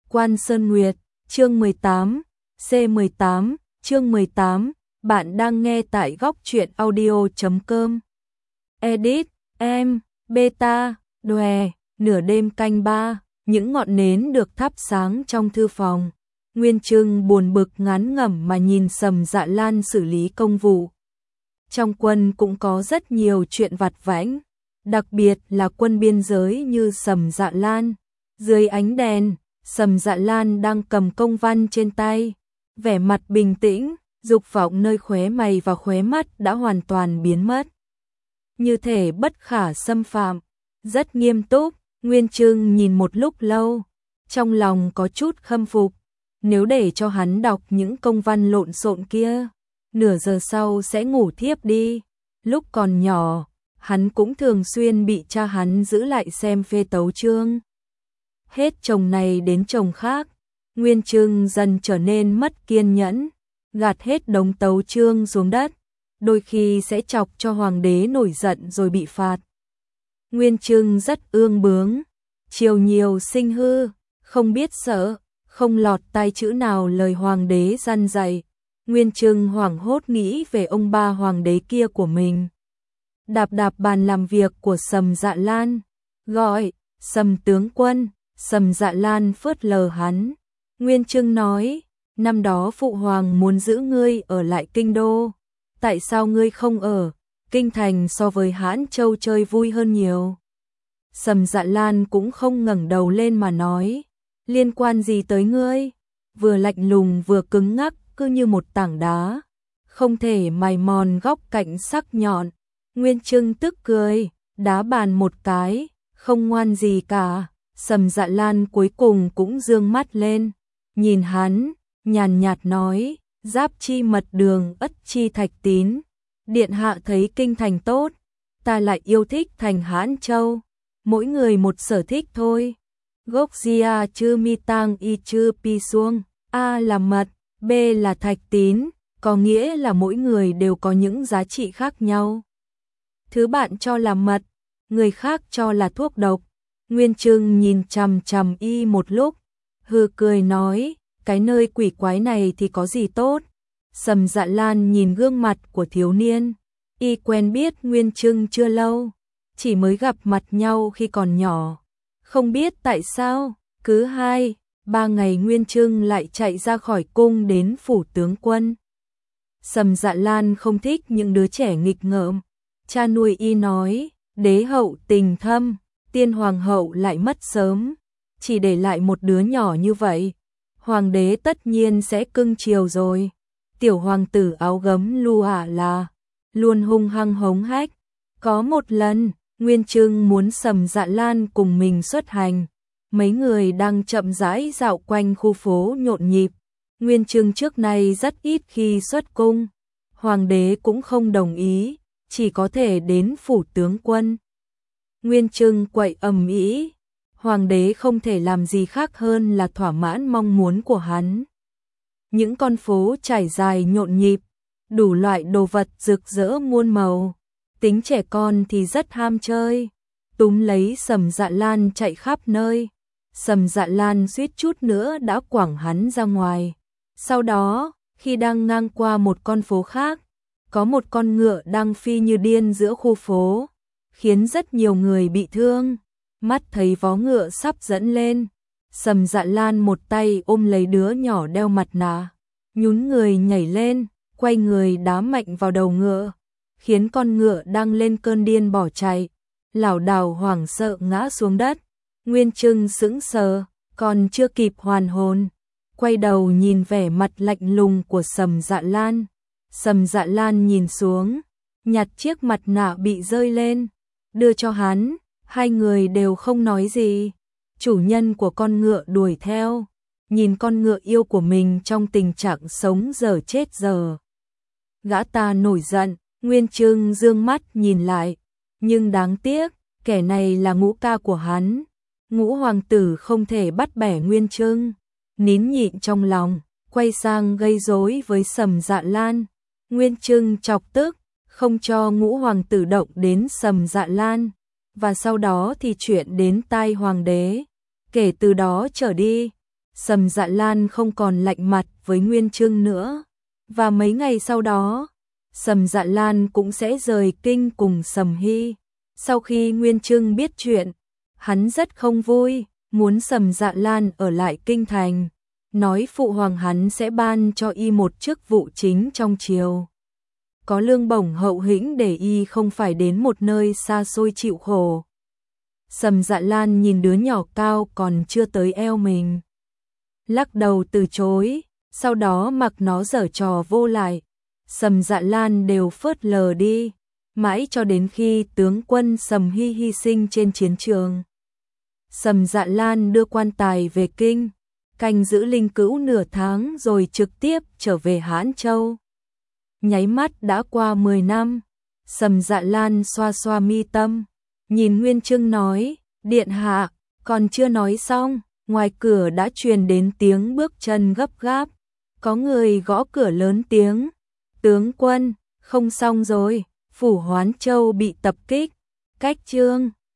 Quan Sơn Nguyệt, chương 18, C18, chương 18, bạn đang nghe tại góc truyện audio.com. Edit, em, beta, đòe, nửa đêm canh 3, những ngọn nến được thắp sáng trong thư phòng. Nguyên Trưng buồn bực ngán ngẩm mà nhìn Sầm Dạ Lan xử lý công vụ. Trong quân cũng có rất nhiều chuyện vặt vãnh, đặc biệt là quân biên giới như Sầm Dạ Lan. Dưới ánh đèn, Sầm Dạ Lan đang cầm công văn trên tay, vẻ mặt bình tĩnh, dục vọng nơi khóe mày và khóe mắt đã hoàn toàn biến mất. Như thể bất khả xâm phạm, rất nghiêm túc. Nguyên Trưng nhìn một lúc lâu, trong lòng có chút khâm phục. Nếu để cho hắn đọc những công văn lộn xộn kia, nửa giờ sau sẽ ngủ thiếp đi. Lúc còn nhỏ, hắn cũng thường xuyên bị cha hắn giữ lại xem phê tấu chương. Hết chồng này đến chồng khác, Nguyên Trưng dần trở nên mất kiên nhẫn, gạt hết đống tấu chương xuống đất, đôi khi sẽ chọc cho hoàng đế nổi giận rồi bị phạt. Nguyên Trưng rất ương bướng, chiều nhiều sinh hư, không biết sợ, không lọt tai chữ nào lời hoàng đế răn dạy. Nguyên Trưng hoảng hốt nghĩ về ông ba hoàng đế kia của mình. Đạp đạp bàn làm việc của Sầm Dạ Lan, gọi, Sầm tướng quân. Sầm Dạ Lan phớt lờ hắn. Nguyên Trưng nói, năm đó phụ hoàng muốn giữ ngươi ở lại kinh đô, tại sao ngươi không ở? Kinh thành so với Hãn Châu chơi vui hơn nhiều. Sầm Dạ Lan cũng không ngẩng đầu lên mà nói, liên quan gì tới ngươi? Vừa lạnh lùng vừa cứng ngắc, cứ như một tảng đá, không thể mài mòn góc cạnh sắc nhọn. Nguyên Trưng tức cười, đá bàn một cái, không ngoan gì cả. Sầm Dạ Lan cuối cùng cũng dương mắt lên, nhìn hắn, nhàn nhạt nói, giáp chi mật đường ất chi thạch tín. Điện hạ thấy kinh thành tốt, ta lại yêu thích thành Hãn Châu. Mỗi người một sở thích thôi. Gốc Gia chư mi tang y chư pi suông, A là mật, B là thạch tín, có nghĩa là mỗi người đều có những giá trị khác nhau. Thứ bạn cho là mật, người khác cho là thuốc độc. Nguyên Trưng nhìn chằm chằm y một lúc, hừ cười nói, cái nơi quỷ quái này thì có gì tốt. Sầm Dạ Lan nhìn gương mặt của thiếu niên, y quen biết Nguyên Trưng chưa lâu, chỉ mới gặp mặt nhau khi còn nhỏ. Không biết tại sao, cứ 2-3 ngày Nguyên Trưng lại chạy ra khỏi cung đến phủ tướng quân. Sầm Dạ Lan không thích những đứa trẻ nghịch ngợm, cha nuôi y nói, đế hậu tình thâm, tiên hoàng hậu lại mất sớm, chỉ để lại một đứa nhỏ như vậy, hoàng đế tất nhiên sẽ cưng chiều rồi. Tiểu hoàng tử áo gấm Lu là luôn hung hăng hống hách. Có một lần, Nguyên Trưng muốn Sầm Dạ Lan cùng mình xuất hành, mấy người đang chậm rãi dạo quanh khu phố nhộn nhịp. Nguyên Trưng trước nay rất ít khi xuất cung, hoàng đế cũng không đồng ý, chỉ có thể đến phủ tướng quân. Nguyên Trưng quậy ầm ĩ, hoàng đế không thể làm gì khác hơn là thỏa mãn mong muốn của hắn. Những con phố trải dài nhộn nhịp, đủ loại đồ vật rực rỡ muôn màu, tính trẻ con thì rất ham chơi, túm lấy Sầm Dạ Lan chạy khắp nơi. Sầm Dạ Lan suýt chút nữa đã quẳng hắn ra ngoài. Sau đó, khi đang ngang qua một con phố khác, có một con ngựa đang phi như điên giữa khu phố, khiến rất nhiều người bị thương. Mắt thấy vó ngựa sắp dẫn lên, Sầm Dạ Lan một tay ôm lấy đứa nhỏ đeo mặt nạ, nhún người nhảy lên, quay người đá mạnh vào đầu ngựa, khiến con ngựa đang lên cơn điên bỏ chạy, lảo đảo hoảng sợ ngã xuống đất. Nguyên Trưng sững sờ, còn chưa kịp hoàn hồn, quay đầu nhìn vẻ mặt lạnh lùng của Sầm Dạ Lan. Sầm Dạ Lan nhìn xuống, nhặt chiếc mặt nạ bị rơi lên, đưa cho hắn. Hai người đều không nói gì. Chủ nhân của con ngựa đuổi theo, nhìn con ngựa yêu của mình trong tình trạng sống dở chết dở. Gã ta nổi giận, Nguyên Trưng dương mắt nhìn lại, nhưng đáng tiếc, kẻ này là ngũ ca của hắn. Ngũ hoàng tử không thể bắt bẻ Nguyên Trưng, nín nhịn trong lòng, quay sang gây rối với Sầm Dạ Lan. Nguyên Trưng chọc tức, không cho ngũ hoàng tử động đến Sầm Dạ Lan. Và sau đó thì chuyện đến tai hoàng đế. Kể từ đó trở đi, Sầm Dạ Lan không còn lạnh mặt với Nguyên Chương nữa. Và mấy ngày sau đó, Sầm Dạ Lan cũng sẽ rời kinh cùng Sầm Hy. Sau khi Nguyên Chương biết chuyện, hắn rất không vui, muốn Sầm Dạ Lan ở lại kinh thành, nói phụ hoàng hắn sẽ ban cho y một chức vụ chính trong triều. Có lương bổng hậu hĩnh để y không phải đến một nơi xa xôi chịu khổ. Sầm Dạ Lan nhìn đứa nhỏ cao còn chưa tới eo mình, lắc đầu từ chối, sau đó mặc nó giở trò vô lại. Sầm Dạ Lan đều phớt lờ đi, mãi cho đến khi tướng quân Sầm Hy hy sinh trên chiến trường. Sầm Dạ Lan đưa quan tài về kinh, canh giữ linh cữu nửa tháng rồi trực tiếp trở về Hãn Châu. Nháy mắt đã qua 10 năm, Sầm Dạ Lan xoa xoa mi tâm, nhìn Nguyên Chương nói, điện hạ, còn chưa nói xong, ngoài cửa đã truyền đến tiếng bước chân gấp gáp, có người gõ cửa lớn tiếng, tướng quân, không xong rồi, phủ Hoán Châu bị tập kích, cách chương